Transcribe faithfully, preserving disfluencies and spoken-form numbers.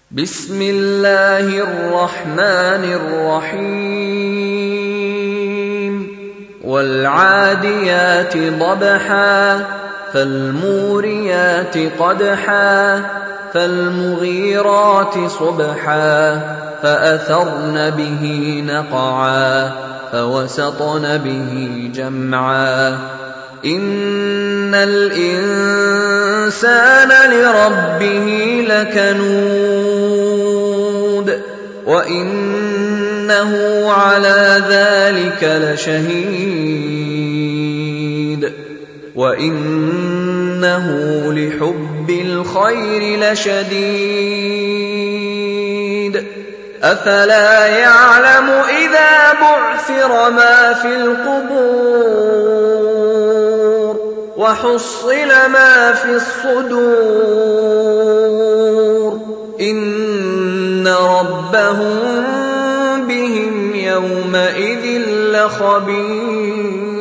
بسم الله الرحمن الرحيم والعاديات ضبحا فالموريات قدحا فالمغيرات صبحا فأثرن به نقعا فوسطن به جمعا إن الإنسان لربه لكنود وإنه على ذلك لشهيد وإنه لحب الخير لشديد أفلا يعلم إذا بعثر ما في القبور وحصل ما في الصدور إن ربهم بهم يومئذ لخبير.